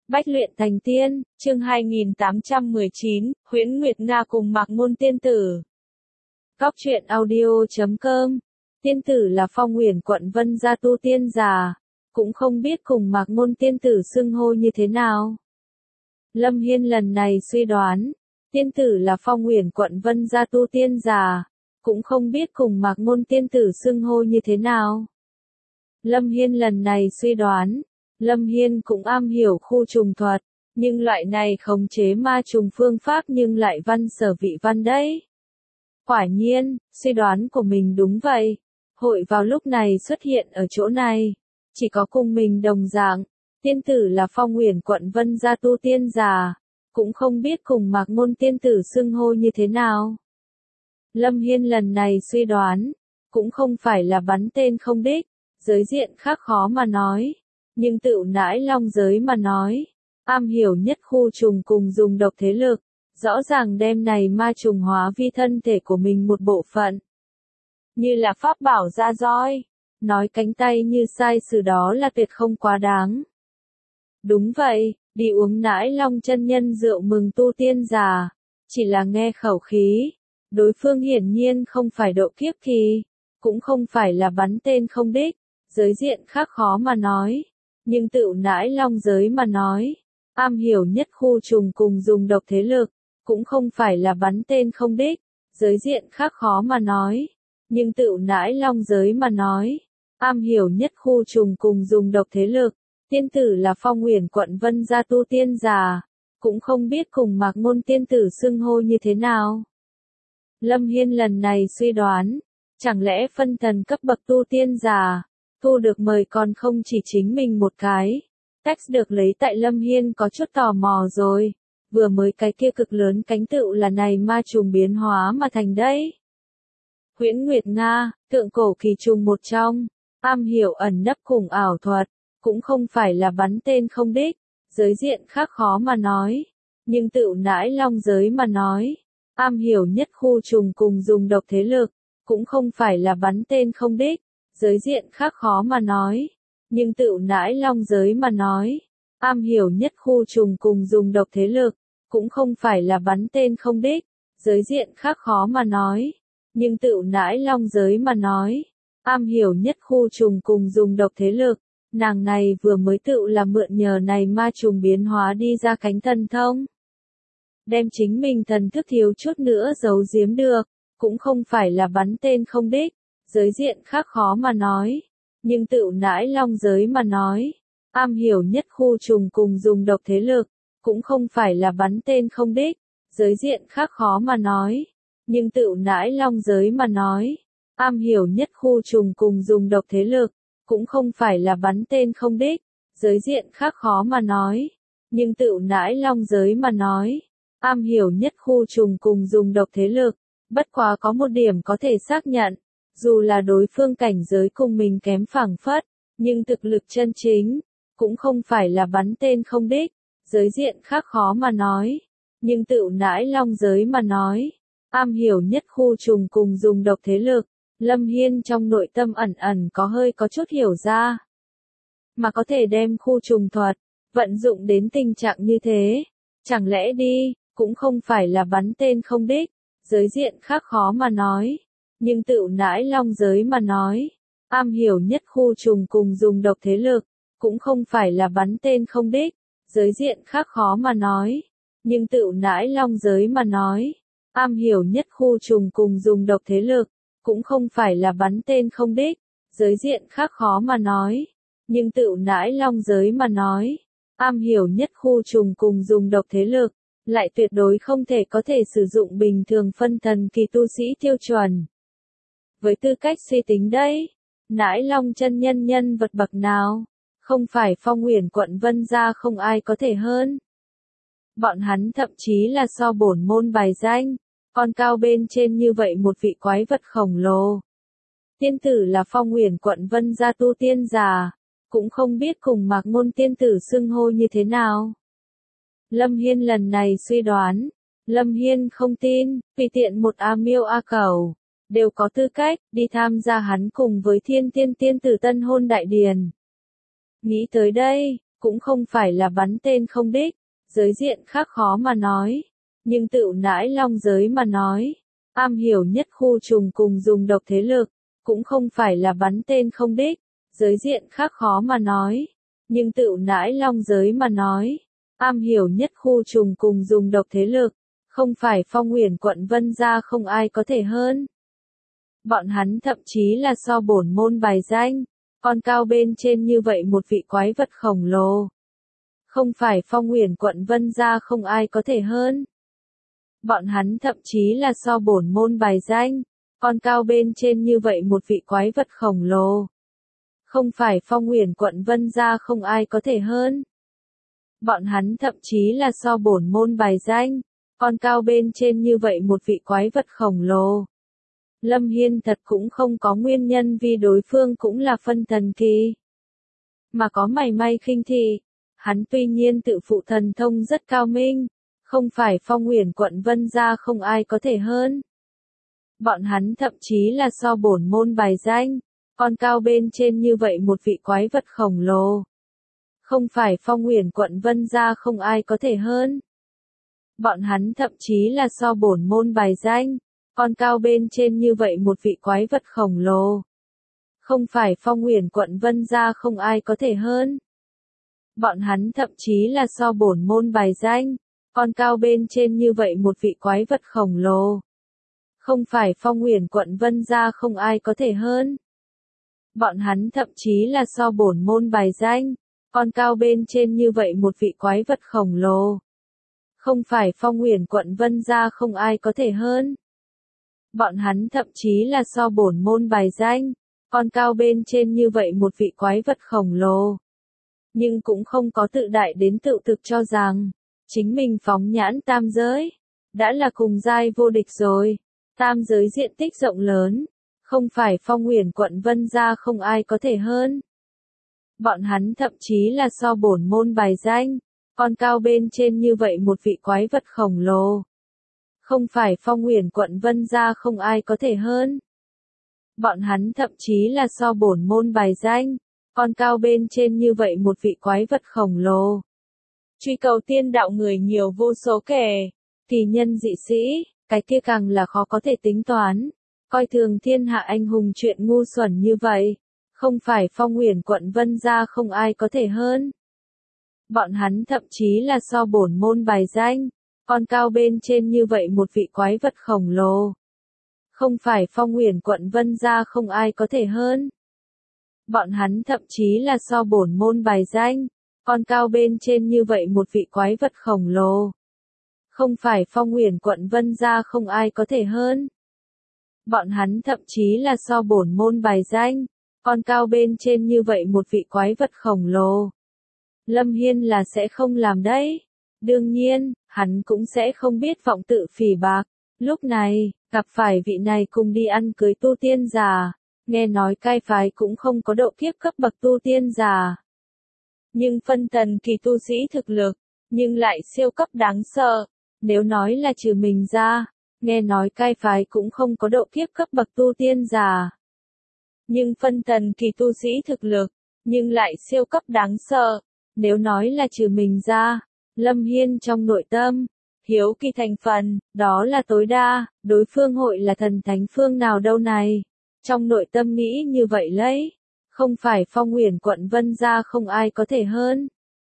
Bách luyện thành tiên, chương 2819, Huyễn Nguyệt Nga cùng Mạc Ngôn tiên tử. Góc truyện audio.com. Tiên tử là Phong Uyển quận Vân gia tu tiên già, cũng không biết cùng Mạc Ngôn tiên tử xưng hô như thế nào. Lâm Hiên lần này suy đoán, tiên tử là Phong Uyển quận Vân gia tu tiên già, cũng không biết cùng Mạc Ngôn tiên tử xưng hô như thế nào. Lâm Hiên lần này suy đoán, Lâm Hiên cũng am hiểu khu trùng thuật, nhưng loại này khống chế ma trùng phương pháp nhưng lại văn sở vị văn đấy. Quả nhiên, suy đoán của mình đúng vậy. Hội vào lúc này xuất hiện ở chỗ này. Chỉ có cùng mình đồng dạng, tiên tử là Phong Uyển quận Vân gia tu tiên già, cũng không biết cùng Mạc Ngôn tiên tử xưng hô như thế nào. Lâm Hiên lần này suy đoán, cũng không phải là bắn tên không đích, giới diện khác khó mà nói. Nhưng tựu nãi long giới mà nói, am hiểu nhất khu trùng cùng dùng độc thế lực, rõ ràng đem này ma trùng hóa vi thân thể của mình một bộ phận. Như là pháp bảo ra roi, nói cánh tay như sai sự đó là tuyệt không quá đáng. Đúng vậy, đi uống nãi long chân nhân rượu mừng tu tiên già, chỉ là nghe khẩu khí, đối phương hiển nhiên không phải độ kiếp kỳ, cũng không phải là bắn tên không đích, giới diện khác khó mà nói. Nhưng tựu nãi long giới mà nói, am hiểu nhất khu trùng cùng dùng độc thế lực, cũng không phải là bắn tên không đích, giới diện khác khó mà nói. Nhưng tựu nãi long giới mà nói, am hiểu nhất khu trùng cùng dùng độc thế lực, tiên tử là Phong Uyển quận Vân gia tu tiên già, cũng không biết cùng Mạc Ngôn tiên tử xưng hô như thế nào. Lâm Hiên lần này suy đoán, chẳng lẽ phân thần cấp bậc tu tiên già, thu được mời còn không chỉ chính mình một cái. Text được lấy tại Lâm Hiên có chút tò mò rồi. Vừa mới cái kia cực lớn cánh tựu là này ma trùng biến hóa mà thành đấy. Huyễn Nguyệt Nga, tượng cổ kỳ trùng một trong, am hiểu ẩn nấp cùng ảo thuật, cũng không phải là bắn tên không đích, giới diện khác khó mà nói. Nhưng tựu nãi long giới mà nói, am hiểu nhất khu trùng cùng dùng độc thế lực, cũng không phải là bắn tên không đích. Giới diện khác khó mà nói, nhưng tựu nãi long giới mà nói, am hiểu nhất khu trùng cùng dùng độc thế lực, cũng không phải là bắn tên không đích, giới diện khác khó mà nói, nhưng tựu nãi long giới mà nói, am hiểu nhất khu trùng cùng dùng độc thế lực, nàng này vừa mới tựu là mượn nhờ này ma trùng biến hóa đi ra cánh thần thông. Đem chính mình thần thức thiếu chút nữa giấu giếm được, cũng không phải là bắn tên không đích. Giới diện khác khó mà nói, nhưng tựu nãi long giới mà nói, am hiểu nhất khu trùng cùng dùng độc thế lực, cũng không phải là bắn tên không đích, giới diện khác khó mà nói, nhưng tựu nãi long giới mà nói, am hiểu nhất khu trùng cùng dùng độc thế lực, cũng không phải là bắn tên không đích, giới diện khác khó mà nói, nhưng tựu nãi long giới mà nói, am hiểu nhất khu trùng cùng dùng độc thế lực, bất quá có một điểm có thể xác nhận. Dù là đối phương cảnh giới cùng mình kém phảng phất, nhưng thực lực chân chính, cũng không phải là bắn tên không đích, giới diện khác khó mà nói. Nhưng tựu nãi long giới mà nói, am hiểu nhất khu trùng cùng dùng độc thế lực, Lâm Hiên trong nội tâm ẩn ẩn có hơi có chút hiểu ra. Mà có thể đem khu trùng thuật, vận dụng đến tình trạng như thế, chẳng lẽ đi, cũng không phải là bắn tên không đích, giới diện khác khó mà nói. Nhưng tựu nãi long giới mà nói, am hiểu nhất khu trùng cùng dùng độc thế lực, cũng không phải là bắn tên không đích, giới diện khác khó mà nói. Nhưng tựu nãi long giới mà nói, am hiểu nhất khu trùng cùng dùng độc thế lực, cũng không phải là bắn tên không đích, giới diện khác khó mà nói. Nhưng tựu nãi long giới mà nói, am hiểu nhất khu trùng cùng dùng độc thế lực, lại tuyệt đối không thể có thể sử dụng bình thường phân thần kỳ tu sĩ tiêu chuẩn. Với tư cách suy tính đây, nãi long chân nhân nhân vật bậc nào, không phải Phong Uyển quận Vân gia không ai có thể hơn. Bọn hắn thậm chí là so bổn môn bài danh, còn cao bên trên như vậy một vị quái vật khổng lồ. Tiên tử là Phong Uyển quận Vân gia tu tiên già, cũng không biết cùng Mạc Ngôn tiên tử xưng hô như thế nào. Lâm Hiên lần này suy đoán, Lâm Hiên không tin, vì tiện một A Miêu A Cẩu đều có tư cách đi tham gia hắn cùng với Thiên Tiên tiên tử tân hôn đại điển. Nghĩ tới đây, cũng không phải là bắn tên không đích, giới diện khác khó mà nói. Nhưng tựu nãi long giới mà nói, am hiểu nhất khu trùng cùng dùng độc thế lực, cũng không phải là bắn tên không đích, giới diện khác khó mà nói. Nhưng tựu nãi long giới mà nói, am hiểu nhất khu trùng cùng dùng độc thế lực, không phải Phong Uyển quận Vân gia không ai có thể hơn. Bọn hắn thậm chí là so bổn môn bài danh, còn cao bên trên như vậy một vị quái vật khổng lồ. Không phải Phong Uyển quận Vân gia không ai có thể hơn. Bọn hắn thậm chí là so bổn môn bài danh, còn cao bên trên như vậy một vị quái vật khổng lồ. Không phải Phong Uyển quận Vân gia không ai có thể hơn. Bọn hắn thậm chí là so bổn môn bài danh, còn cao bên trên như vậy một vị quái vật khổng lồ. Lâm Hiên thật cũng không có nguyên nhân vì đối phương cũng là phân thần kỳ. Mà có mảy may khinh thị, hắn tuy nhiên tự phụ thần thông rất cao minh, không phải Phong Uyển quận Vân gia không ai có thể hơn. Bọn hắn thậm chí là so bổn môn bài danh, còn cao bên trên như vậy một vị quái vật khổng lồ. Không phải Phong Uyển quận Vân gia không ai có thể hơn. Bọn hắn thậm chí là so bổn môn bài danh, còn cao bên trên như vậy một vị quái vật khổng lồ. Không phải Phong Uyển quận Vân gia không ai có thể hơn. Bọn hắn thậm chí là so bổn môn bài danh, còn cao bên trên như vậy một vị quái vật khổng lồ. Không phải Phong Uyển quận Vân gia không ai có thể hơn. Bọn hắn thậm chí là so bổn môn bài danh, còn cao bên trên như vậy một vị quái vật khổng lồ. Không phải Phong Uyển quận Vân gia không ai có thể hơn. Bọn hắn thậm chí là so bổn môn bài danh, còn cao bên trên như vậy một vị quái vật khổng lồ. Nhưng cũng không có tự đại đến tự thực cho rằng, chính mình phóng nhãn tam giới, đã là cùng giai vô địch rồi. Tam giới diện tích rộng lớn, không phải Phong Uyển quận Vân gia không ai có thể hơn. Bọn hắn thậm chí là so bổn môn bài danh, còn cao bên trên như vậy một vị quái vật khổng lồ. Không phải Phong Uyển quận Vân gia không ai có thể hơn. Bọn hắn thậm chí là so bổn môn bài danh, còn cao bên trên như vậy một vị quái vật khổng lồ. Truy cầu tiên đạo người nhiều vô số kể, kỳ nhân dị sĩ, cái kia càng là khó có thể tính toán. Coi thường thiên hạ anh hùng chuyện ngu xuẩn như vậy, không phải Phong Uyển quận Vân gia không ai có thể hơn. Bọn hắn thậm chí là so bổn môn bài danh, còn cao bên trên như vậy một vị quái vật khổng lồ. Không phải Phong Uyển quận Vân gia không ai có thể hơn. Bọn hắn thậm chí là so bổn môn bài danh, còn cao bên trên như vậy một vị quái vật khổng lồ. Không phải Phong Uyển quận Vân gia không ai có thể hơn. Bọn hắn thậm chí là so bổn môn bài danh, còn cao bên trên như vậy một vị quái vật khổng lồ. Lâm Hiên là sẽ không làm đấy. Đương nhiên, hắn cũng sẽ không biết vọng tự phỉ bạc. Lúc này, gặp phải vị này cùng đi ăn cưới tu tiên giả, nghe nói cai phái cũng không có độ kiếp cấp bậc tu tiên giả. Nhưng phân thần kỳ tu sĩ thực lực, nhưng lại siêu cấp đáng sợ. Nếu nói là trừ mình ra, nghe nói cai phái cũng không có độ kiếp cấp bậc tu tiên giả. Nhưng phân thần kỳ tu sĩ thực lực, nhưng lại siêu cấp đáng sợ. Nếu nói là trừ mình ra, Lâm Hiên trong nội tâm, hiếu kỳ thành phần, đó là tối đa, đối phương hội là thần thánh phương nào đâu này. Trong nội tâm nghĩ như vậy lấy, không phải Phong Uyển quận Vân gia không ai có thể hơn.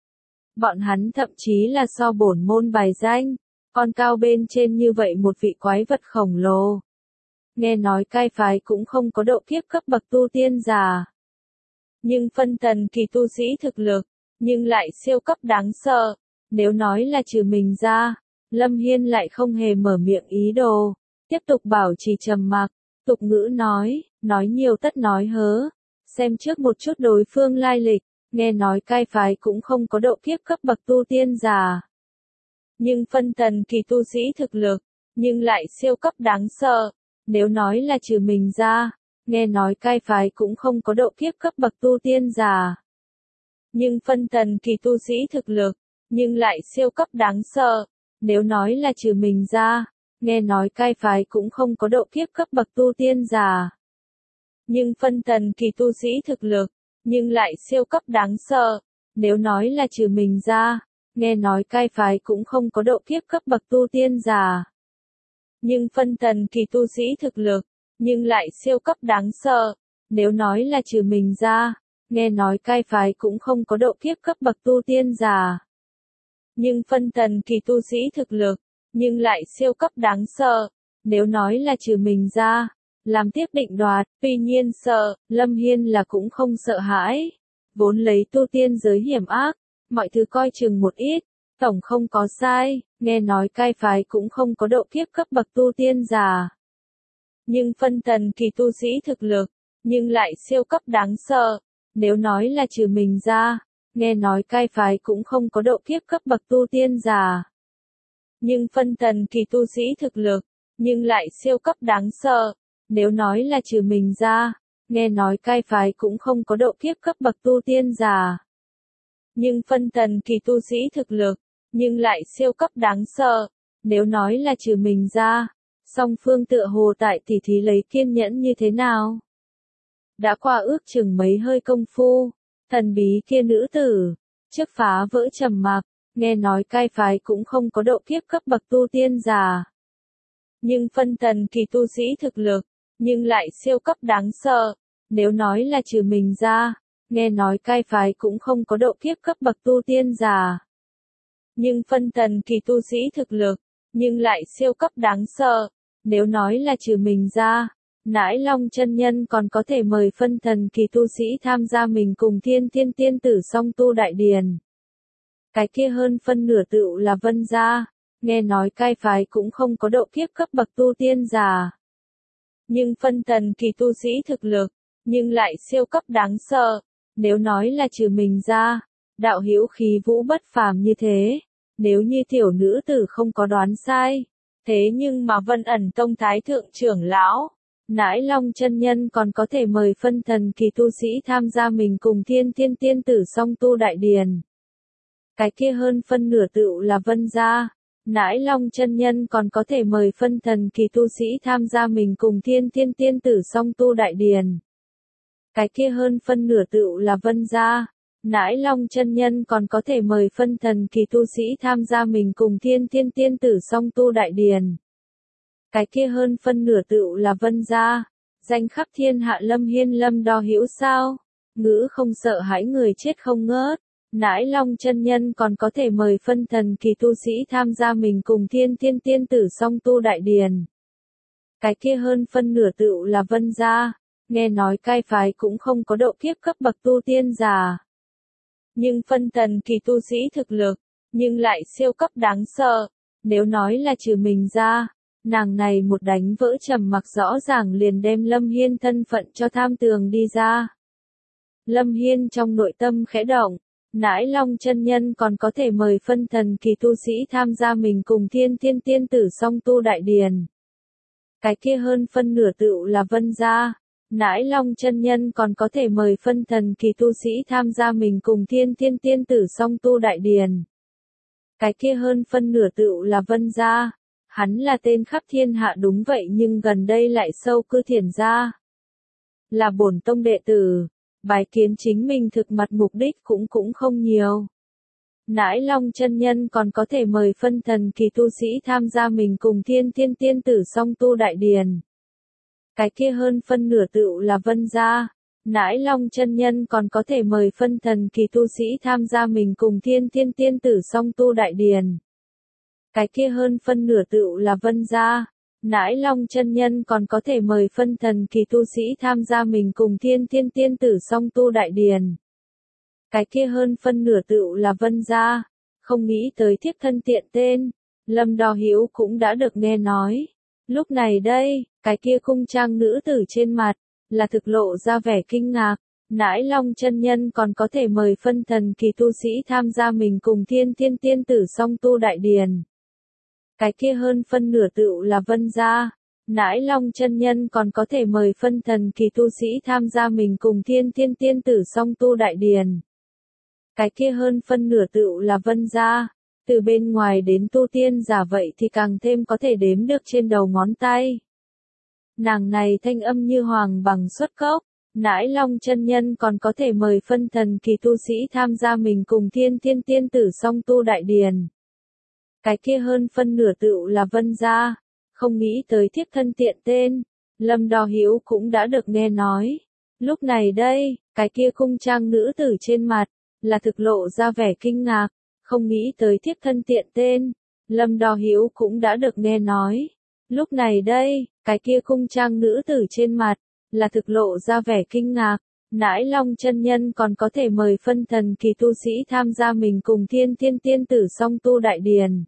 Bọn hắn thậm chí là so bổn môn bài danh, còn cao bên trên như vậy một vị quái vật khổng lồ. Nghe nói cai phái cũng không có độ kiếp cấp bậc tu tiên giả. Nhưng phân thần kỳ tu sĩ thực lực, nhưng lại siêu cấp đáng sợ. Nếu nói là trừ mình ra, Lâm Hiên lại không hề mở miệng ý đồ. Tiếp tục bảo trì trầm mặc, tục ngữ nói nhiều tất nói hớ. Xem trước một chút đối phương lai lịch, nghe nói cai phái cũng không có độ kiếp cấp bậc tu tiên giả. Nhưng phân thần kỳ tu sĩ thực lực, nhưng lại siêu cấp đáng sợ. Nếu nói là trừ mình ra, nghe nói cai phái cũng không có độ kiếp cấp bậc tu tiên giả. Nhưng phân thần kỳ tu sĩ thực lực, nhưng lại siêu cấp đáng sợ. Nếu nói là trừ mình ra, nghe nói cai phái cũng không có độ kiếp cấp bậc tu tiên giả. Nhưng phân thần kỳ tu sĩ thực lực, nhưng lại siêu cấp đáng sợ. Nếu nói là trừ mình ra, nghe nói cai phái cũng không có độ kiếp cấp bậc tu tiên giả. Nhưng phân thần kỳ tu sĩ thực lực, nhưng lại siêu cấp đáng sợ. Nếu nói là trừ mình ra, nghe nói cai phái cũng không có độ kiếp cấp bậc tu tiên giả. Nhưng phân thần kỳ tu sĩ thực lực, nhưng lại siêu cấp đáng sợ. Nếu nói là trừ mình ra, làm tiếp định đoạt, tuy nhiên sợ, Lâm Hiên là cũng không sợ hãi. Vốn lấy tu tiên giới hiểm ác, mọi thứ coi chừng một ít, tổng không có sai, nghe nói cai phái cũng không có độ kiếp cấp bậc tu tiên giả. Nhưng phân thần kỳ tu sĩ thực lực, nhưng lại siêu cấp đáng sợ. Nếu nói là trừ mình ra, nghe nói cai phái cũng không có độ kiếp cấp bậc tu tiên giả. Nhưng phân thần kỳ tu sĩ thực lực, nhưng lại siêu cấp đáng sợ. Nếu nói là trừ mình ra, nghe nói cai phái cũng không có độ kiếp cấp bậc tu tiên giả. Nhưng phân thần kỳ tu sĩ thực lực, nhưng lại siêu cấp đáng sợ. Nếu nói là trừ mình ra, song phương tựa hồ tại tỉ thí lấy kiên nhẫn như thế nào. Đã qua ước chừng mấy hơi công phu, thần bí kia nữ tử, trước phá vỡ trầm mặc, nghe nói cai phái cũng không có độ kiếp cấp bậc tu tiên giả. Nhưng phân thần kỳ tu sĩ thực lực, nhưng lại siêu cấp đáng sợ. Nếu nói là trừ mình ra, nghe nói cai phái cũng không có độ kiếp cấp bậc tu tiên giả. Nhưng phân thần kỳ tu sĩ thực lực, nhưng lại siêu cấp đáng sợ. Nếu nói là trừ mình ra, Nãi Long chân nhân còn có thể mời phân thần kỳ tu sĩ tham gia mình cùng Thiên Thiên tiên tử song tu đại điền. Cái kia hơn phân nửa tựu là Vân gia, nghe nói cai phái cũng không có độ kiếp cấp bậc tu tiên giả. Nhưng phân thần kỳ tu sĩ thực lực, nhưng lại siêu cấp đáng sợ. Nếu nói là trừ mình ra, đạo hữu khí vũ bất phàm như thế, nếu như tiểu nữ tử không có đoán sai, thế nhưng mà Vân Ẩn Tông Thái thượng trưởng lão, Nãi Long chân nhân còn có thể mời phân thần kỳ tu sĩ tham gia mình cùng Thiên Thiên tiên tử song tu đại điền. Cái kia hơn phân nửa tựu là Vân gia, Nãi Long chân nhân còn có thể mời phân thần kỳ tu sĩ tham gia mình cùng Thiên Thiên tiên tử song tu đại điền. Cái kia hơn phân nửa tựu là Vân gia, Nãi Long chân nhân còn có thể mời phân thần kỳ tu sĩ tham gia mình cùng Thiên Thiên tiên tử song tu đại điền. Cái kia hơn phân nửa tựu là Vân gia, danh khắp thiên hạ Lâm Hiên Lâm đo hữu sao, ngữ không sợ hãi người chết không ngớt. Nãi Long chân nhân còn có thể mời phân thần kỳ tu sĩ tham gia mình cùng Thiên Thiên tiên tử song tu đại điền. Cái kia hơn phân nửa tựu là Vân gia, nghe nói cai phái cũng không có độ kiếp cấp bậc tu tiên giả. Nhưng phân thần kỳ tu sĩ thực lực, nhưng lại siêu cấp đáng sợ. Nếu nói là trừ mình ra, nàng này một đánh vỡ trầm mặc rõ ràng liền đem Lâm Hiên thân phận cho tham tường đi ra. Lâm Hiên trong nội tâm khẽ động. Nãi Long chân nhân còn có thể mời phân thần kỳ tu sĩ tham gia mình cùng Thiên Thiên tiên tử song tu đại điền. Cái kia hơn phân nửa tựu là Vân gia, Nãi Long chân nhân còn có thể mời phân thần kỳ tu sĩ tham gia mình cùng Thiên Thiên tiên tử song tu đại điền. Cái kia hơn phân nửa tựu là Vân gia, hắn là tên khắp thiên hạ đúng vậy nhưng gần đây lại sâu cư Thiền gia. Là bổn tông đệ tử. Bái kiến chính mình thực mặt mục đích cũng không nhiều. Nãi Long chân nhân còn có thể mời phân thần kỳ tu sĩ tham gia mình cùng Thiên Thiên tiên tử song tu đại điền. Cái kia hơn phân nửa tựu là Vân gia, Nãi Long chân nhân còn có thể mời phân thần kỳ tu sĩ tham gia mình cùng Thiên Thiên tiên tử song tu đại điền. Cái kia hơn phân nửa tựu là Vân gia, Nãi Long chân nhân còn có thể mời phân thần kỳ tu sĩ tham gia mình cùng Thiên Thiên tiên tử song tu đại điền. Cái kia hơn phân nửa tựu là Vân gia, không nghĩ tới thiếp thân tiện tên, Lâm đo hữu cũng đã được nghe nói. Lúc này đây, cái kia cung trang nữ tử trên mặt, là thực lộ ra vẻ kinh ngạc. Nãi Long chân nhân còn có thể mời phân thần kỳ tu sĩ tham gia mình cùng Thiên Thiên tiên tử song tu đại điền. Cái kia hơn phân nửa tựu là Vân gia, Nãi Long chân nhân còn có thể mời phân thần kỳ tu sĩ tham gia mình cùng Thiên Thiên tiên tử song tu đại điền. Cái kia hơn phân nửa tựu là Vân gia, từ bên ngoài đến tu tiên giả vậy thì càng thêm có thể đếm được trên đầu ngón tay. Nàng này thanh âm như hoàng bằng xuất cốc, Nãi Long chân nhân còn có thể mời phân thần kỳ tu sĩ tham gia mình cùng Thiên Thiên tiên tử song tu đại điển. Cái kia hơn phân nửa tựu là Vân gia, không nghĩ tới thiếp thân tiện tên, Lâm Đo Hiếu cũng đã được nghe nói. Lúc này đây, cái kia cung trang nữ tử trên mặt, là thực lộ ra vẻ kinh ngạc, không nghĩ tới thiếp thân tiện tên, Lâm Đo Hiếu cũng đã được nghe nói. Lúc này đây, cái kia cung trang nữ tử trên mặt, là thực lộ ra vẻ kinh ngạc, Nãi Long chân nhân còn có thể mời phân thần kỳ tu sĩ tham gia mình cùng Thiên Thiên tiên tử song tu đại điển.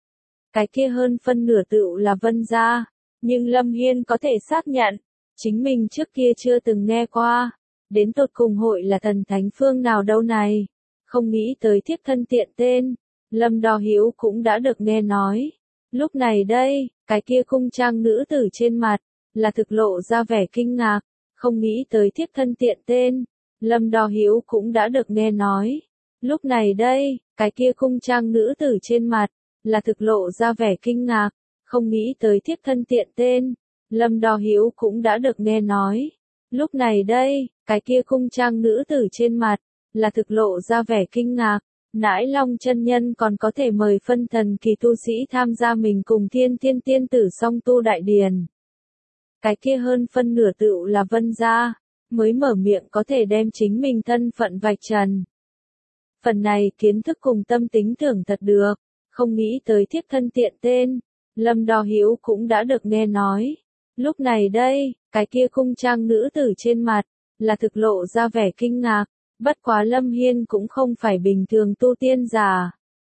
Cái kia hơn phân nửa tựu là Vân gia, nhưng Lâm Hiên có thể xác nhận, chính mình trước kia chưa từng nghe qua, đến tột cùng hội là thần thánh phương nào đâu này, không nghĩ tới thiếp thân tiện tên, Lâm Đo Hiếu cũng đã được nghe nói. Lúc này đây, cái kia cung trang nữ tử trên mặt, là thực lộ ra vẻ kinh ngạc, không nghĩ tới thiếp thân tiện tên, Lâm Đo Hiếu cũng đã được nghe nói. Lúc này đây, cái kia cung trang nữ tử trên mặt, là thực lộ ra vẻ kinh ngạc, không nghĩ tới thiếp thân tiện tên, Lâm Đo Hiếu cũng đã được nghe nói. Lúc này đây, cái kia cung trang nữ tử trên mặt, là thực lộ ra vẻ kinh ngạc, Nãi Long chân nhân còn có thể mời phân thần kỳ tu sĩ tham gia mình cùng Thiên Thiên tiên tử song tu đại điển. Cái kia hơn phân nửa tựu là Vân gia, mới mở miệng có thể đem chính mình thân phận vạch trần. Phần này kiến thức cùng tâm tính thưởng thật được, không nghĩ tới thiếp thân tiện tên, Lâm Đo Hiếu cũng đã được nghe nói. Lúc này đây, cái kia cung trang nữ tử trên mặt, là thực lộ ra vẻ kinh ngạc, bất quá Lâm Hiên cũng không phải bình thường tu tiên giả.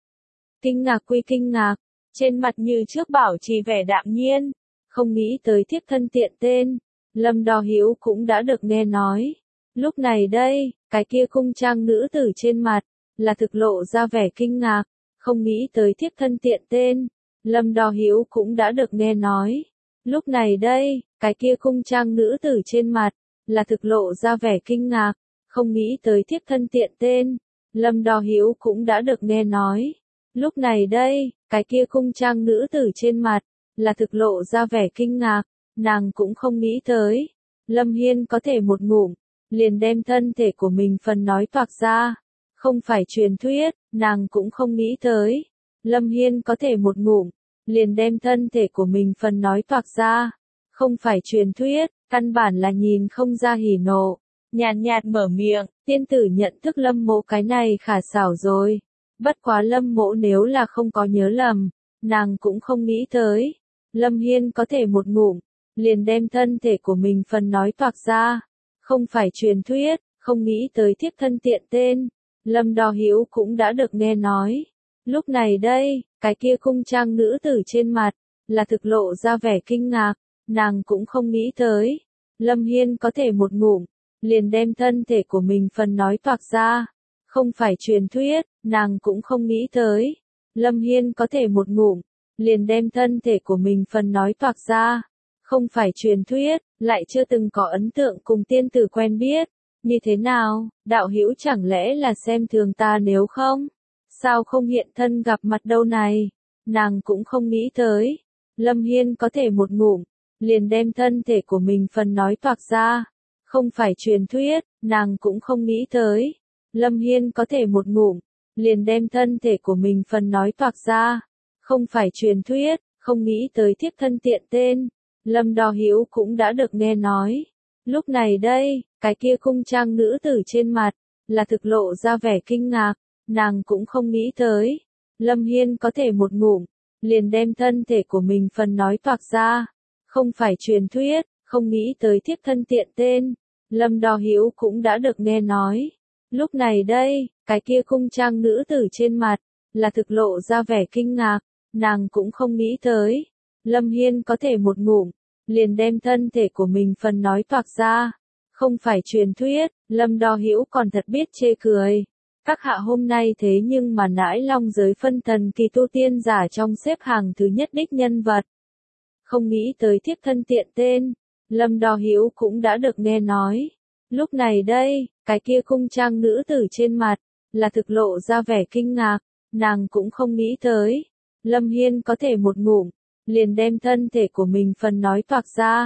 Kinh ngạc quy kinh ngạc, trên mặt như trước bảo trì vẻ đạm nhiên, không nghĩ tới thiếp thân tiện tên, Lâm Đo Hiếu cũng đã được nghe nói. Lúc này đây, cái kia cung trang nữ tử trên mặt, là thực lộ ra vẻ kinh ngạc, không nghĩ tới thiếp thân tiện tên, Lâm Đo Hiếu cũng đã được nghe nói. Lúc này đây, cái kia cung trang nữ tử trên mặt, là thực lộ ra vẻ kinh ngạc, không nghĩ tới thiếp thân tiện tên, Lâm Đo Hiếu cũng đã được nghe nói. Lúc này đây, cái kia cung trang nữ tử trên mặt, là thực lộ ra vẻ kinh ngạc, nàng cũng không nghĩ tới. Lâm Hiên có thể một ngụm, liền đem thân thể của mình phần nói toạc ra. Không phải truyền thuyết, nàng cũng không nghĩ tới. Lâm Hiên có thể một ngụm, liền đem thân thể của mình phần nói toạc ra. Không phải truyền thuyết, căn bản là nhìn không ra hỉ nộ. Nhàn nhạt mở miệng, tiên tử nhận thức Lâm Mộ cái này khả xảo rồi. Bất quá Lâm Mộ nếu là không có nhớ lầm, nàng cũng không nghĩ tới. Lâm Hiên có thể một ngụm, liền đem thân thể của mình phần nói toạc ra. Không phải truyền thuyết, không nghĩ tới thiếp thân tiện tên, Lâm Đo Hiếu cũng đã được nghe nói. Lúc này đây, cái kia cung trang nữ tử trên mặt, là thực lộ ra vẻ kinh ngạc, nàng cũng không nghĩ tới. Lâm Hiên có thể một ngụm, liền đem thân thể của mình phần nói toạc ra. Không phải truyền thuyết, nàng cũng không nghĩ tới. Lâm Hiên có thể một ngụm, liền đem thân thể của mình phần nói toạc ra. Không phải truyền thuyết, lại chưa từng có ấn tượng cùng tiên tử quen biết. Như thế nào, đạo hữu chẳng lẽ là xem thường ta nếu không? Sao không hiện thân gặp mặt đâu này? Nàng cũng không nghĩ tới. Lâm Hiên có thể một ngụm, liền đem thân thể của mình phần nói toạc ra. Không phải truyền thuyết, nàng cũng không nghĩ tới. Lâm Hiên có thể một ngụm, liền đem thân thể của mình phần nói toạc ra. Không phải truyền thuyết, không nghĩ tới thiếp thân tiện tên, Lâm Đo Hiếu cũng đã được nghe nói. Lúc này đây, cái kia cung trang nữ tử trên mặt, là thực lộ ra vẻ kinh ngạc, nàng cũng không nghĩ tới. Lâm Hiên có thể một ngụm, liền đem thân thể của mình phần nói toạc ra. Không phải truyền thuyết, không nghĩ tới thiếp thân tiện tên, Lâm Đo Hiếu cũng đã được nghe nói. Lúc này đây, cái kia cung trang nữ tử trên mặt, là thực lộ ra vẻ kinh ngạc, nàng cũng không nghĩ tới. Lâm Hiên có thể một ngụm, liền đem thân thể của mình phần nói toạc ra. Không phải truyền thuyết, Lâm Đo Hiếu còn thật biết chê cười. Các hạ hôm nay thế nhưng mà Nãi Long giới phân thần kỳ tu tiên giả trong xếp hàng thứ nhất đích nhân vật. Không nghĩ tới thiếp thân tiện tên, Lâm Đo Hiếu cũng đã được nghe nói. Lúc này đây, cái kia cung trang nữ tử trên mặt, là thực lộ ra vẻ kinh ngạc, nàng cũng không nghĩ tới. Lâm Hiên có thể một ngụm, liền đem thân thể của mình phần nói toạc ra.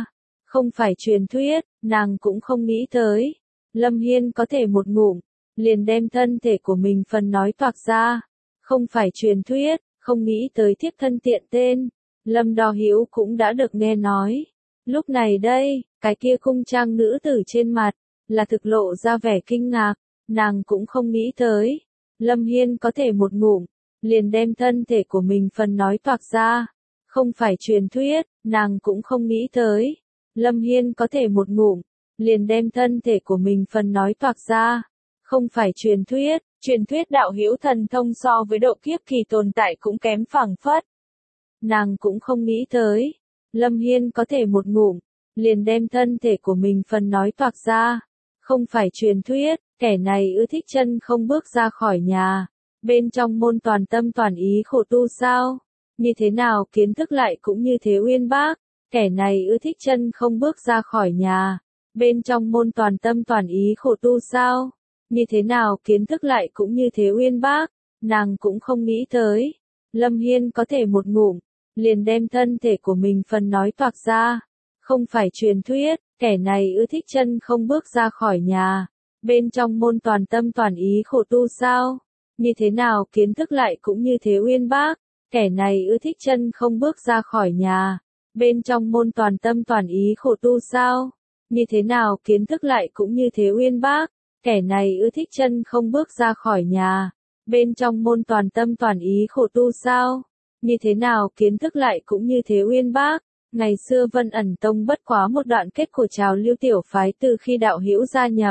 Không phải truyền thuyết, nàng cũng không nghĩ tới. Lâm Hiên có thể một ngụm, liền đem thân thể của mình phần nói toạc ra. Không phải truyền thuyết, không nghĩ tới thiếp thân tiện tên. Lâm Đo Hữu cũng đã được nghe nói. Lúc này đây, cái kia cung trang nữ tử trên mặt, là thực lộ ra vẻ kinh ngạc. Nàng cũng không nghĩ tới. Lâm Hiên có thể một ngụm, liền đem thân thể của mình phần nói toạc ra. Không phải truyền thuyết, nàng cũng không nghĩ tới. Lâm Hiên có thể một ngụm, liền đem thân thể của mình phần nói toạc ra. Không phải truyền thuyết đạo hữu thần thông so với độ kiếp kỳ tồn tại cũng kém phảng phất. Nàng cũng không nghĩ tới. Lâm Hiên có thể một ngụm, liền đem thân thể của mình phần nói toạc ra. Không phải truyền thuyết, kẻ này ưa thích chân không bước ra khỏi nhà. Bên trong môn toàn tâm toàn ý khổ tu sao? Như thế nào kiến thức lại cũng như thế uyên bác? Kẻ này ưa thích chân không bước ra khỏi nhà. Bên trong môn toàn tâm toàn ý khổ tu sao? Như thế nào kiến thức lại cũng như thế uyên bác? Nàng cũng không nghĩ tới. Lâm Hiên có thể một ngụm, liền đem thân thể của mình phần nói toạc ra. Không phải truyền thuyết, kẻ này ưa thích chân không bước ra khỏi nhà. Bên trong môn toàn tâm toàn ý khổ tu sao? Như thế nào kiến thức lại cũng như thế uyên bác? Kẻ này ưa thích chân không bước ra khỏi nhà. Bên trong môn toàn tâm toàn ý khổ tu sao? Như thế nào kiến thức lại cũng như thế uyên bác? Kẻ này ưa thích chân không bước ra khỏi nhà. Bên trong môn toàn tâm toàn ý khổ tu sao? Như thế nào kiến thức lại cũng như thế uyên bác? Ngày xưa Vân Ẩn Tông bất quá một đoạn kết của trào lưu tiểu phái từ khi đạo hữu gia nhập.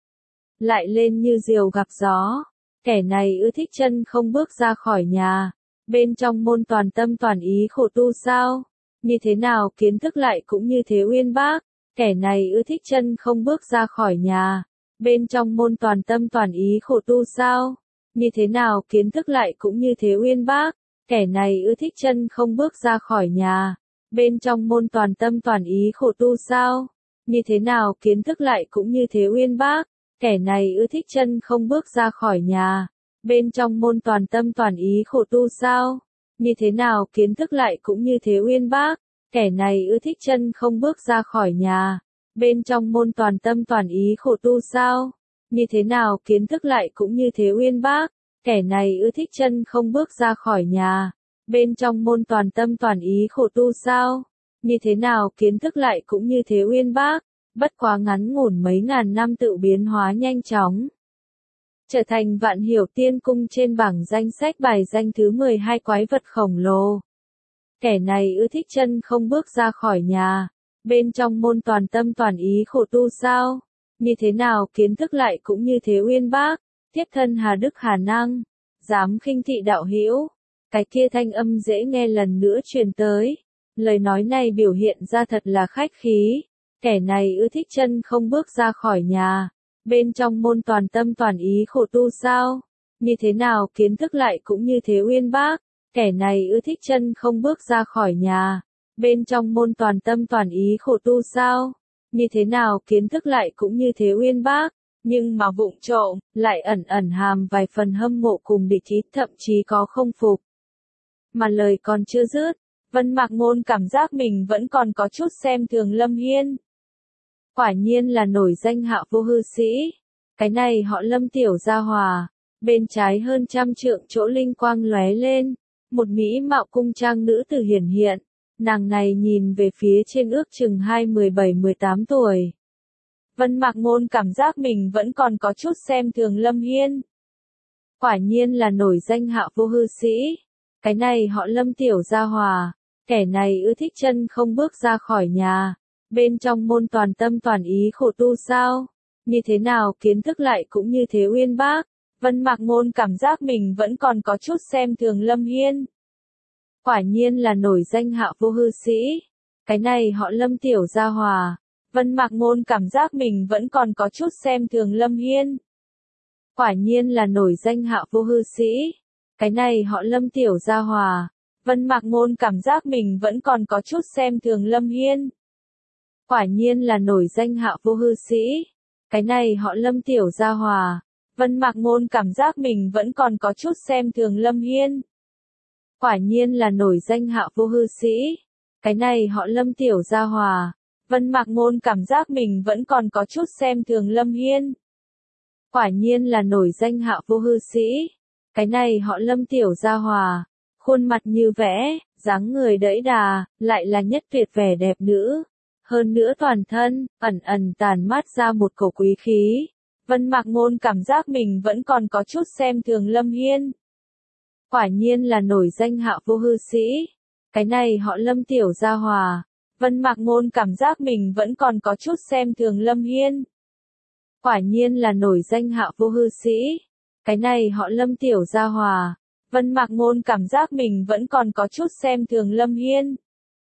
Lại lên như diều gặp gió. Kẻ này ưa thích chân không bước ra khỏi nhà. Bên trong môn toàn tâm toàn ý khổ tu sao? Như thế nào kiến thức lại cũng như thế uyên bác? Kẻ này ưa thích chân không bước ra khỏi nhà. Bên trong môn toàn tâm toàn ý khổ tu sao? Như thế nào kiến thức lại cũng như thế uyên bác? Kẻ này ưa thích chân không bước ra khỏi nhà. Bên trong môn toàn tâm toàn ý khổ tu sao? Như thế nào kiến thức lại cũng như thế uyên bác? Kẻ này ưa thích chân không bước ra khỏi nhà. Bên trong môn toàn tâm toàn ý khổ tu sao? Như thế nào kiến thức lại cũng như thế uyên bác? Kẻ này ưa thích chân không bước ra khỏi nhà. Bên trong môn toàn tâm toàn ý khổ tu sao? Như thế nào kiến thức lại cũng như thế uyên bác? Kẻ này ưa thích chân không bước ra khỏi nhà. Bên trong môn toàn tâm toàn ý khổ tu sao? Như thế nào kiến thức lại cũng như thế uyên bác? Bất quá ngắn ngủn mấy ngàn năm tự biến hóa nhanh chóng. Trở thành Vạn Hiểu Tiên Cung trên bảng danh sách bài danh thứ 12 quái vật khổng lồ. Kẻ này ưa thích chân không bước ra khỏi nhà. Bên trong môn toàn tâm toàn ý khổ tu sao? Như thế nào kiến thức lại cũng như thế uyên bác? Tiếp thân Hà Đức Hà Năng. Dám khinh thị đạo hữu. Cái kia thanh âm dễ nghe lần nữa truyền tới. Lời nói này biểu hiện ra thật là khách khí. Kẻ này ưa thích chân không bước ra khỏi nhà. Bên trong môn toàn tâm toàn ý khổ tu sao? Như thế nào kiến thức lại cũng như thế uyên bác? Kẻ này ưa thích chân không bước ra khỏi nhà. Bên trong môn toàn tâm toàn ý khổ tu sao? Như thế nào kiến thức lại cũng như thế uyên bác? Nhưng mà vụng trộm, lại ẩn ẩn hàm vài phần hâm mộ cùng địch ý, thậm chí có không phục. Mà lời còn chưa dứt, Vân Mạc Ngôn cảm giác mình vẫn còn có chút xem thường Lâm Hiên. Quả nhiên là nổi danh hạ vô hư sĩ. Cái này họ Lâm tiểu gia hòa. Bên trái hơn trăm trượng chỗ linh quang lóe lên. Một mỹ mạo cung trang nữ tử hiển hiện. Nàng này nhìn về phía trên ước chừng 17-18 tuổi. Vân Mạc Ngôn cảm giác mình vẫn còn có chút xem thường Lâm Hiên. Quả nhiên là nổi danh hạ vô hư sĩ. Cái này họ Lâm tiểu gia hòa. Kẻ này ưa thích chân không bước ra khỏi nhà. Bên trong môn toàn tâm toàn ý khổ tu sao? Như thế nào kiến thức lại cũng như thế uyên bác? Vân Mạc Ngôn cảm giác mình vẫn còn có chút xem thường Lâm Hiên. Quả nhiên là nổi danh hạ vô hư sĩ. Cái này họ Lâm tiểu gia hòa. Vân Mạc Ngôn cảm giác mình vẫn còn có chút xem thường Lâm Hiên. Quả nhiên là nổi danh hạ vô hư sĩ. Cái này họ Lâm tiểu gia hòa. Vân Mạc Ngôn cảm giác mình vẫn còn có chút xem thường Lâm Hiên. Quả nhiên là nổi danh hạ vô hư sĩ. Cái này họ Lâm tiểu gia hòa. Vân Mạc Ngôn cảm giác mình vẫn còn có chút xem thường Lâm Hiên. Quả nhiên là nổi danh hạ vô hư sĩ. Cái này họ Lâm tiểu gia hòa. Vân Mạc Ngôn cảm giác mình vẫn còn có chút xem thường Lâm Hiên. Quả nhiên là nổi danh hạ vô hư sĩ. Cái này họ Lâm tiểu gia hòa, khuôn mặt như vẽ, dáng người đẫy đà, lại là nhất tuyệt vẻ đẹp nữ. Hơn nữa toàn thân, ẩn ẩn tàn mát ra một cổ quý khí. Vân Mạc Ngôn cảm giác mình vẫn còn có chút xem thường Lâm Hiên. Quả nhiên là nổi danh hạ vô hư sĩ. Cái này họ Lâm tiểu gia hòa. Vân Mạc Ngôn cảm giác mình vẫn còn có chút xem thường Lâm Hiên. Quả nhiên là nổi danh hạ vô hư sĩ. Cái này họ Lâm tiểu gia hòa. Vân Mạc Ngôn cảm giác mình vẫn còn có chút xem thường Lâm Hiên.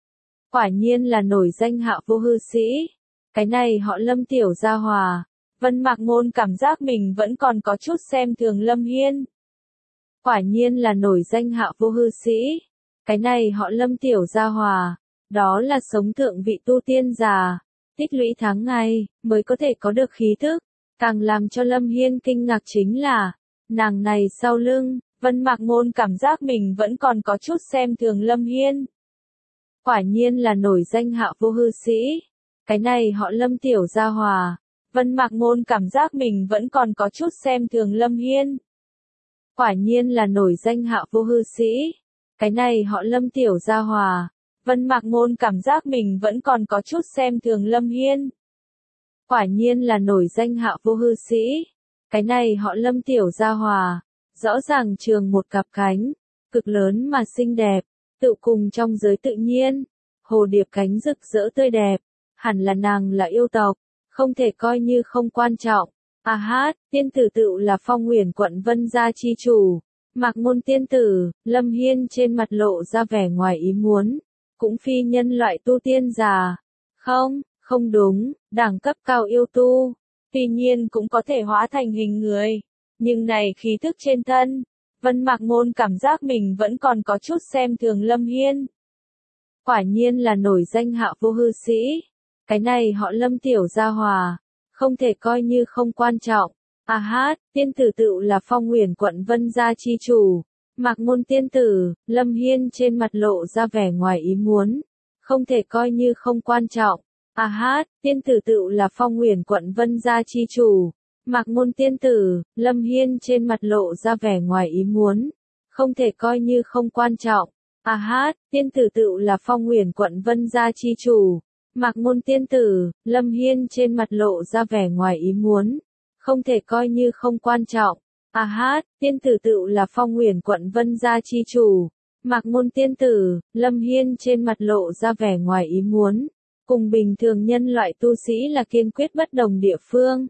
Quả nhiên là nổi danh hạ vô hư sĩ. Cái này họ Lâm tiểu gia hòa. Vân Mạc Ngôn cảm giác mình vẫn còn có chút xem thường Lâm Hiên. Quả nhiên là nổi danh hạ vô hư sĩ. Cái này họ Lâm tiểu gia hòa. Đó là sống thượng vị tu tiên già. Tích lũy tháng ngày, mới có thể có được khí thức. Càng làm cho Lâm Hiên kinh ngạc chính là, nàng này sau lưng, Vân Mạc Ngôn cảm giác mình vẫn còn có chút xem thường Lâm Hiên. Quả nhiên là nổi danh hạ vô hư sĩ. Cái này họ Lâm tiểu gia hòa. Vân Mạc Ngôn cảm giác mình vẫn còn có chút xem thường Lâm Hiên. Quả nhiên là nổi danh hạ vô hư sĩ. Cái này họ Lâm tiểu gia hòa. Vân Mạc Ngôn cảm giác mình vẫn còn có chút xem thường Lâm Hiên. Quả nhiên là nổi danh hạ vô hư sĩ. Cái này họ Lâm tiểu gia hòa. Rõ ràng trường một cặp cánh, cực lớn mà xinh đẹp, tự cùng trong giới tự nhiên. Hồ điệp cánh rực rỡ tươi đẹp. Hẳn là nàng là yêu tộc, không thể coi như không quan trọng. À hát, tiên tử tựu là Phong Uyển quận Vân gia chi chủ. Mạc Ngôn tiên tử, Lâm Hiên trên mặt lộ ra vẻ ngoài ý muốn. Cũng phi nhân loại tu tiên già. Không đúng, đẳng cấp cao yêu tu. Tuy nhiên cũng có thể hóa thành hình người. Nhưng này khí thức trên thân. Vân Mạc Ngôn cảm giác mình vẫn còn có chút xem thường Lâm Hiên. Quả nhiên là nổi danh hạ vô hư sĩ. Cái này họ Lâm tiểu gia hòa. Không thể coi như không quan trọng. À hát, tiên tử tựu là Phong Uyển quận Vân gia chi chủ. Mạc Ngôn tiên tử, Lâm Hiên trên mặt lộ ra vẻ ngoài ý muốn. Không thể coi như không quan trọng. À hát, tiên tử tựu là Phong Uyển quận Vân gia chi chủ. Mạc Ngôn tiên tử, Lâm Hiên trên mặt lộ ra vẻ ngoài ý muốn. Không thể coi như không quan trọng. À hát, tiên tử tựu là Phong Uyển quận Vân gia chi chủ. Mạc Ngôn tiên tử, Lâm Hiên trên mặt lộ ra vẻ ngoài ý muốn. Không thể coi như không quan trọng. À hát, tiên tử tựu là Phong Uyển quận Vân gia chi chủ. Mạc Ngôn tiên tử, Lâm Hiên trên mặt lộ ra vẻ ngoài ý muốn. Cùng bình thường nhân loại tu sĩ là kiên quyết bất đồng địa phương.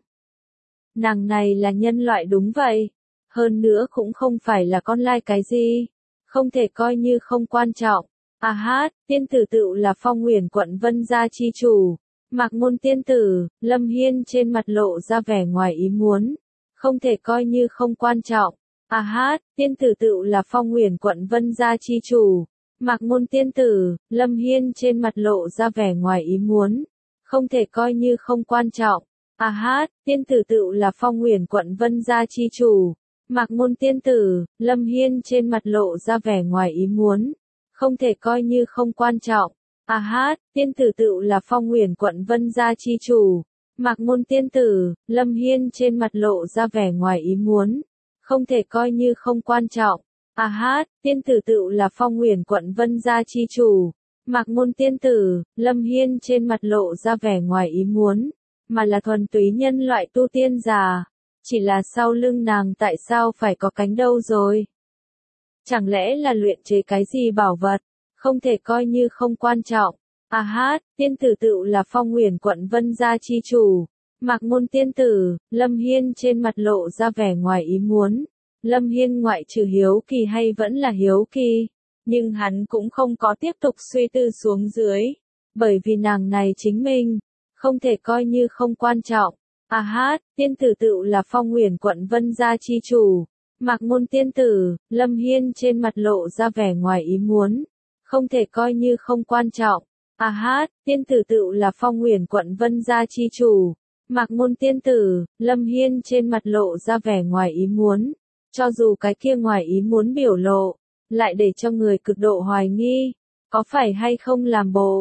Nàng này là nhân loại đúng vậy. Hơn nữa cũng không phải là con lai cái gì. Không thể coi như không quan trọng. À hát, tiên tử tựu là Phong Uyển quận Vân gia chi chủ. Mạc Ngôn tiên tử, Lâm Hiên trên mặt lộ ra vẻ ngoài ý muốn. Không thể coi như không quan trọng. À hát, tiên tử tựu là Phong Uyển quận Vân gia chi chủ. Mạc Ngôn tiên tử, Lâm Hiên trên mặt lộ ra vẻ ngoài ý muốn. Không thể coi như không quan trọng. À hát, tiên tử tựu là Phong Uyển quận Vân gia chi chủ. Mạc Ngôn tiên tử, Lâm Hiên trên mặt lộ ra vẻ ngoài ý muốn. Không thể coi như không quan trọng. À hát, tiên tử tựu là Phong Uyển quận Vân gia chi chủ. Mạc Ngôn tiên tử, Lâm Hiên trên mặt lộ ra vẻ ngoài ý muốn. Không thể coi như không quan trọng. À hát, tiên tử tựu là Phong Uyển quận Vân gia chi chủ. Mạc Ngôn tiên tử, Lâm Hiên trên mặt lộ ra vẻ ngoài ý muốn. Mà là thuần túy nhân loại tu tiên già. Chỉ là sau lưng nàng tại sao phải có cánh đâu rồi? Chẳng lẽ là luyện chế cái gì bảo vật? Không thể coi như không quan trọng. À hát, tiên tử tựu là Phong Uyển quận Vân gia chi chủ. Mạc Ngôn tiên tử, Lâm Hiên trên mặt lộ ra vẻ ngoài ý muốn. Lâm Hiên ngoại trừ hiếu kỳ hay vẫn là hiếu kỳ. Nhưng hắn cũng không có tiếp tục suy tư xuống dưới. Bởi vì nàng này chính mình. Không thể coi như không quan trọng. À hát, tiên tử tựu là Phong Uyển quận Vân gia chi chủ. Mạc Ngôn tiên tử, Lâm Hiên trên mặt lộ ra vẻ ngoài ý muốn. Không thể coi như không quan trọng. À hát, tiên tử tựu là Phong Uyển quận Vân gia chi chủ. Mạc Ngôn tiên tử, Lâm Hiên trên mặt lộ ra vẻ ngoài ý muốn. Cho dù cái kia ngoài ý muốn biểu lộ, lại để cho người cực độ hoài nghi. Có phải hay không làm bộ.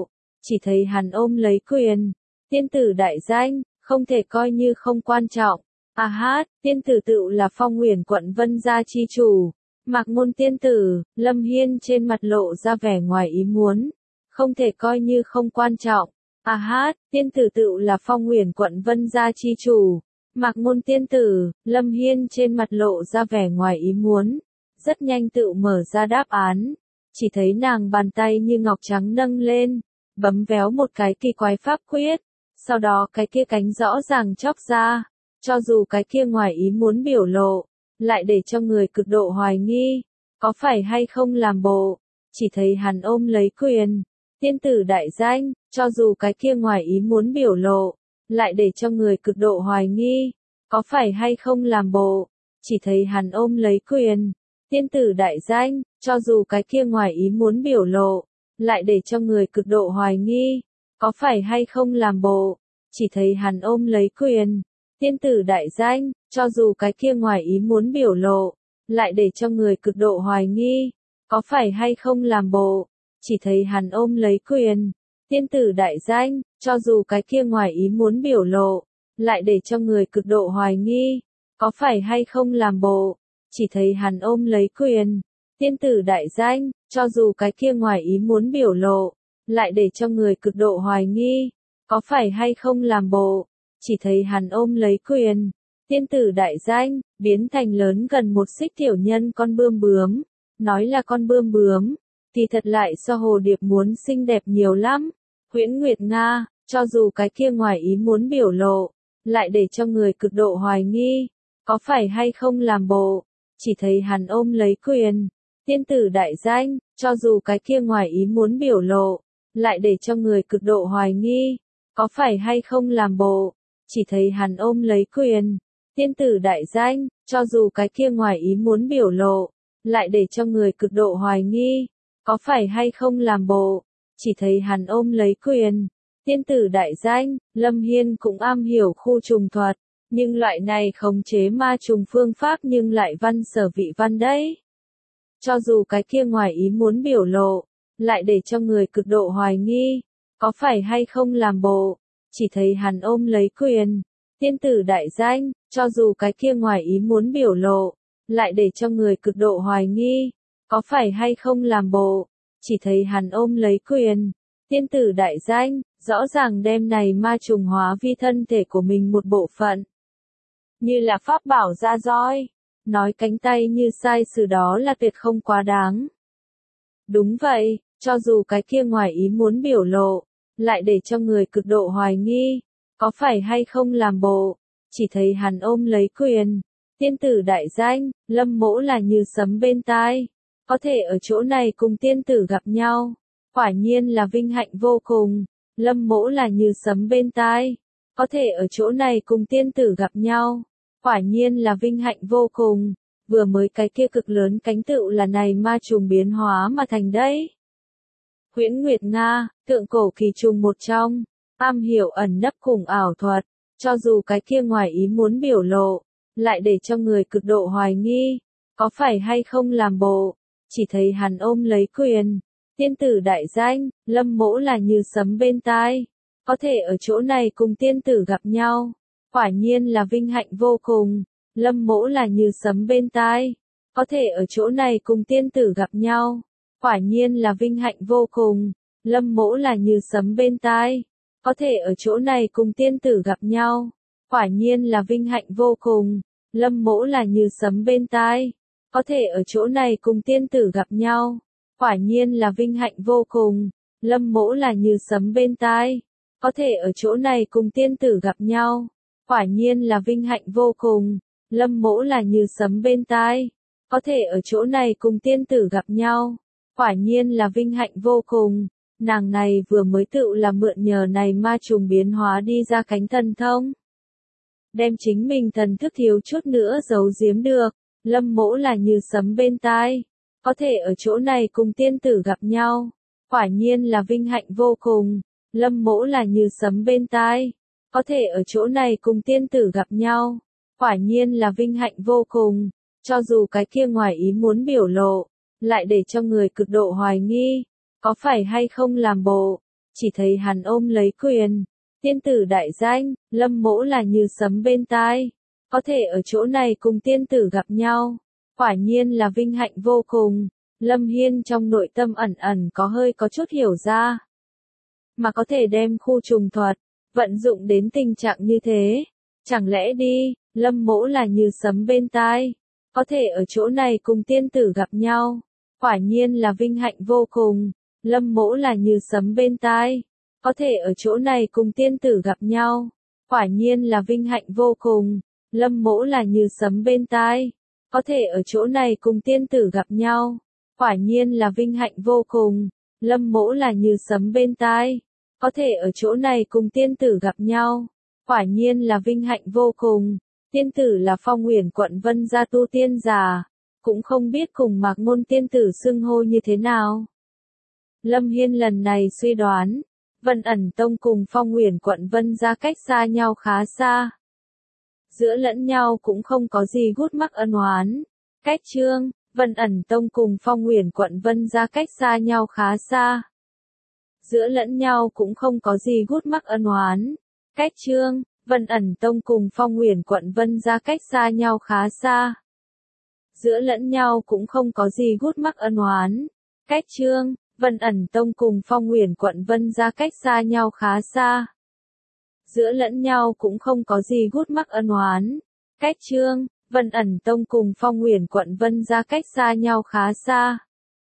chỉ thấy hắn ôm lấy quyền. Tiên tử đại danh, không thể coi như không quan trọng. À hát, tiên tử tựu là Phong Uyển quận Vân gia chi chủ. Mạc Ngôn tiên tử, Lâm Hiên trên mặt lộ ra vẻ ngoài ý muốn. Không thể coi như không quan trọng. À hát, tiên tử tựu là Phong Uyển quận Vân gia chi chủ. Mạc Ngôn tiên tử, Lâm Hiên trên mặt lộ ra vẻ ngoài ý muốn. Rất nhanh tựu mở ra đáp án. Chỉ thấy nàng bàn tay như ngọc trắng nâng lên, bấm véo một cái kỳ quái pháp quyết. Sau đó cái kia cánh rõ ràng chóc ra. Cho dù cái kia ngoài ý muốn biểu lộ, lại để cho người cực độ hoài nghi, có phải hay không làm bộ, chỉ thấy hắn ôm lấy quyền. Tiên tử đại danh, cho dù cái kia ngoài ý muốn biểu lộ, lại để cho người cực độ hoài nghi, có phải hay không làm bộ, chỉ thấy hắn ôm lấy quyền. Tiên tử đại danh, cho dù cái kia ngoài ý muốn biểu lộ, lại để cho người cực độ hoài nghi, có phải hay không làm bộ, chỉ thấy hắn ôm lấy quyền. Tiên tử đại danh, cho dù cái kia ngoài ý muốn biểu lộ, lại để cho người cực độ hoài nghi, có phải hay không làm bộ, chỉ thấy hắn ôm lấy quyền. Tiên tử đại danh, cho dù cái kia ngoài ý muốn biểu lộ, lại để cho người cực độ hoài nghi, có phải hay không làm bộ, chỉ thấy hắn ôm lấy quyền. Tiên tử đại danh, cho dù cái kia ngoài ý muốn biểu lộ, lại để cho người cực độ hoài nghi, có phải hay không làm bộ, chỉ thấy hắn ôm lấy quyền. Tiên tử đại danh, biến thành lớn gần một xích tiểu nhân con bươm bướm. Nói là con bươm bướm, thì thật lại so hồ điệp muốn xinh đẹp nhiều lắm. Huyễn Nguyệt Nga, cho dù cái kia ngoài ý muốn biểu lộ, lại để cho người cực độ hoài nghi, có phải hay không làm bộ, chỉ thấy hắn ôm lấy quyền. Tiên tử đại danh, cho dù cái kia ngoài ý muốn biểu lộ, lại để cho người cực độ hoài nghi, có phải hay không làm bộ, chỉ thấy hắn ôm lấy quyền. Tiên tử đại danh, cho dù cái kia ngoài ý muốn biểu lộ, lại để cho người cực độ hoài nghi, có phải hay không làm bộ, chỉ thấy hắn ôm lấy quyền. Tiên tử đại danh, Lâm Hiên cũng am hiểu khu trùng thuật, nhưng loại này khống chế ma trùng phương pháp nhưng lại văn sở vị văn đấy. Cho dù cái kia ngoài ý muốn biểu lộ, lại để cho người cực độ hoài nghi, có phải hay không làm bộ, chỉ thấy hắn ôm lấy quyền. Tiên tử đại danh, cho dù cái kia ngoài ý muốn biểu lộ, lại để cho người cực độ hoài nghi, có phải hay không làm bộ, chỉ thấy hắn ôm lấy quyền. Tiên tử đại danh, rõ ràng đem này ma trùng hóa vi thân thể của mình một bộ phận. Như là pháp bảo ra roi, nói cánh tay như sai sự đó là tuyệt không quá đáng. Đúng vậy, cho dù cái kia ngoài ý muốn biểu lộ, lại để cho người cực độ hoài nghi, có phải hay không làm bộ, chỉ thấy hắn ôm lấy quyền. Tiên tử đại danh, Lâm Mỗ là như sấm bên tai, có thể ở chỗ này cùng tiên tử gặp nhau, quả nhiên là vinh hạnh vô cùng. Lâm Mỗ là như sấm bên tai, có thể ở chỗ này cùng tiên tử gặp nhau, quả nhiên là vinh hạnh vô cùng. Vừa mới cái kia cực lớn cánh tựu là này ma trùng biến hóa mà thành đấy. Huyễn Nguyệt Nga, thượng cổ kỳ trùng một trong, am hiểu ẩn nấp cùng ảo thuật, cho dù cái kia ngoài ý muốn biểu lộ, lại để cho người cực độ hoài nghi, có phải hay không làm bộ, chỉ thấy hắn ôm lấy quyền. Tiên tử đại danh, Lâm Mỗ là như sấm bên tai, có thể ở chỗ này cùng tiên tử gặp nhau, quả nhiên là vinh hạnh vô cùng. Lâm Mỗ là như sấm bên tai, có thể ở chỗ này cùng tiên tử gặp nhau, quả nhiên là vinh hạnh vô cùng. Lâm Mỗ là như sấm bên tai, có thể ở chỗ này cùng tiên tử gặp nhau, quả nhiên là vinh hạnh vô cùng. Lâm Mỗ là như sấm bên tai, có thể ở chỗ này cùng tiên tử gặp nhau, quả nhiên là vinh hạnh vô cùng. Lâm Mỗ là như sấm bên tai, có thể ở chỗ này cùng tiên tử gặp nhau, quả nhiên là vinh hạnh vô cùng. Lâm Mỗ là như sấm bên tai, có thể ở chỗ này cùng tiên tử gặp nhau, quả nhiên là vinh hạnh vô cùng. Nàng này vừa mới tự là mượn nhờ này ma trùng biến hóa đi ra cánh thần thông, đem chính mình thần thức thiếu chút nữa giấu giếm được. Lâm Mỗ là như sấm bên tai, có thể ở chỗ này cùng tiên tử gặp nhau, quả nhiên là vinh hạnh vô cùng. Lâm Mỗ là như sấm bên tai, có thể ở chỗ này cùng tiên tử gặp nhau, quả nhiên là vinh hạnh vô cùng. Cho dù cái kia ngoài ý muốn biểu lộ, lại để cho người cực độ hoài nghi, có phải hay không làm bộ, chỉ thấy hắn ôm lấy quyền. Tiên tử đại danh, Lâm Mỗ là như sấm bên tai. Có thể ở chỗ này cùng tiên tử gặp nhau. Quả nhiên là vinh hạnh vô cùng. Lâm Hiên trong nội tâm ẩn ẩn có chút hiểu ra. Mà có thể đem khu trùng thuật, vận dụng đến tình trạng như thế. Chẳng lẽ đi, Lâm Mỗ là như sấm bên tai. Có thể ở chỗ này cùng tiên tử gặp nhau. Quả nhiên là vinh hạnh vô cùng. Lâm Mỗ là như sấm bên tai. Có thể ở chỗ này cùng tiên tử gặp nhau. Quả nhiên là vinh hạnh vô cùng. Lâm Mỗ là như sấm bên tai. Có thể ở chỗ này cùng tiên tử gặp nhau. Quả nhiên là vinh hạnh vô cùng. Lâm Mỗ là như sấm bên tai. Có thể ở chỗ này cùng tiên tử gặp nhau. Quả nhiên là vinh hạnh vô cùng. Tiên tử là Phong Uyển quận Vân gia tu tiên giả. Cũng không biết cùng Mạc Ngôn tiên tử xưng hô như thế nào. Lâm Hiên lần này suy đoán. Vân ẩn tông cùng Phong Uyển quận Vân gia cách xa nhau khá xa. Giữa lẫn nhau cũng không có gì gút mắc ân oán. Cách chương, Vân ẩn tông cùng Phong Uyển quận Vân gia cách xa nhau khá xa. Giữa lẫn nhau cũng không có gì gút mắc ân oán. Cách chương, Vân ẩn tông cùng Phong Uyển quận Vân gia cách xa nhau khá xa. Giữa lẫn nhau cũng không có gì gút mắc ân oán. Cách chương, Vân ẩn tông cùng Phong Uyển quận Vân gia cách xa nhau khá xa. Giữa lẫn nhau cũng không có gì gút mắc ân oán. Cách chương, Vân ẩn tông cùng Phong Uyển quận Vân gia cách xa nhau khá xa.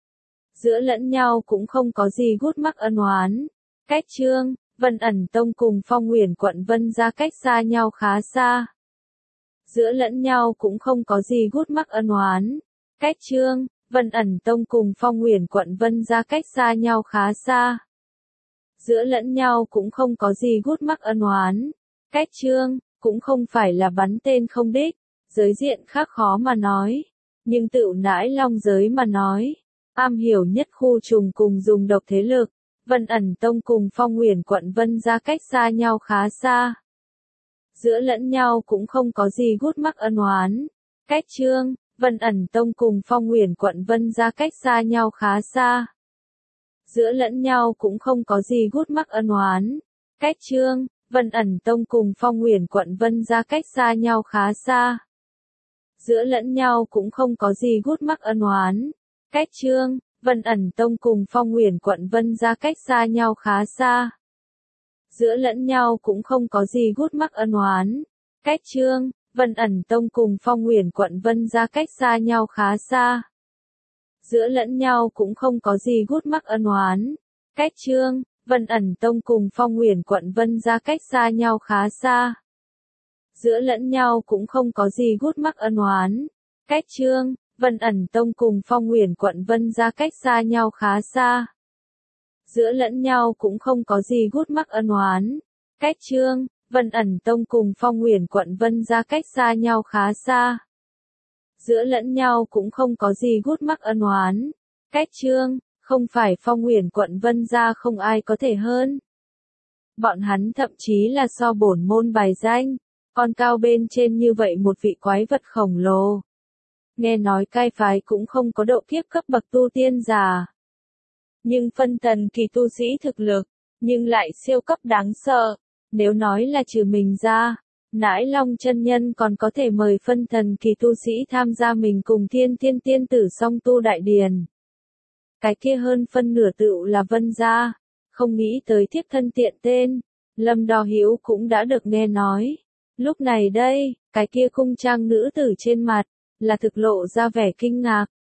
Giữa lẫn nhau cũng không có gì gút mắc ân oán. Cách chương, Vân ẩn tông cùng Phong Uyển quận Vân gia cách xa nhau khá xa. Giữa lẫn nhau cũng không có gì gút mắc ân oán. Cách chương, Vân ẩn tông cùng Phong Uyển quận Vân gia cách xa nhau khá xa. Giữa lẫn nhau cũng không có gì gút mắc ân oán. Cách chương, cũng không phải là bắn tên không đích, giới diện khác khó mà nói. Nhưng tựu nãi long giới mà nói, am hiểu nhất khu trùng cùng dùng độc thế lực. Vân ẩn tông cùng Phong Uyển quận Vân gia cách xa nhau khá xa. Giữa lẫn nhau cũng không có gì gút mắc ân oán. Cách chương, Vân ẩn tông cùng Phong Uyển quận Vân gia cách xa nhau khá xa. Giữa lẫn nhau cũng không có gì gút mắc ân oán. Cách chương, Vân ẩn tông cùng Phong Uyển quận Vân gia cách xa nhau khá xa. Giữa lẫn nhau cũng không có gì gút mắc ân oán. Cách chương, Vân ẩn tông cùng Phong Uyển quận Vân gia cách xa nhau khá xa. Giữa lẫn nhau cũng không có gì gút mắc ân oán. Cách chương, Vân ẩn tông cùng Phong Uyển quận Vân gia cách xa nhau khá xa. Giữa lẫn nhau cũng không có gì gút mắc ân oán. Cách chương, Vân ẩn tông cùng Phong Uyển quận Vân gia cách xa nhau khá xa. Giữa lẫn nhau cũng không có gì gút mắc ân oán. Cách chương, Vân ẩn tông cùng Phong Uyển quận Vân gia cách xa nhau khá xa. Giữa lẫn nhau cũng không có gì gút mắc ân oán. Cách chương, Vân ẩn tông cùng Phong Uyển quận Vân gia cách xa nhau khá xa. Giữa lẫn nhau cũng không có gì gút mắc ân oán. Cách chương, không phải Phong Uyển quận Vân gia không ai có thể hơn. Bọn hắn thậm chí là so bổn môn bài danh, còn cao bên trên như vậy một vị quái vật khổng lồ. Nghe nói cai phái cũng không có độ kiếp cấp bậc tu tiên giả. Nhưng phân thần kỳ tu sĩ thực lực, nhưng lại siêu cấp đáng sợ. Nếu nói là trừ mình ra, Nãi Long chân nhân còn có thể mời phân thần kỳ tu sĩ tham gia mình cùng Thiên Thiên tiên tử song tu đại điền. Cái kia hơn phân nửa tựu là Vân gia, không nghĩ tới thiếp thân tiện tên, Lâm Đo Hữu cũng đã được nghe nói. Lúc này đây, cái kia cung trang nữ tử trên mặt, là thực lộ ra vẻ kinh ngạc.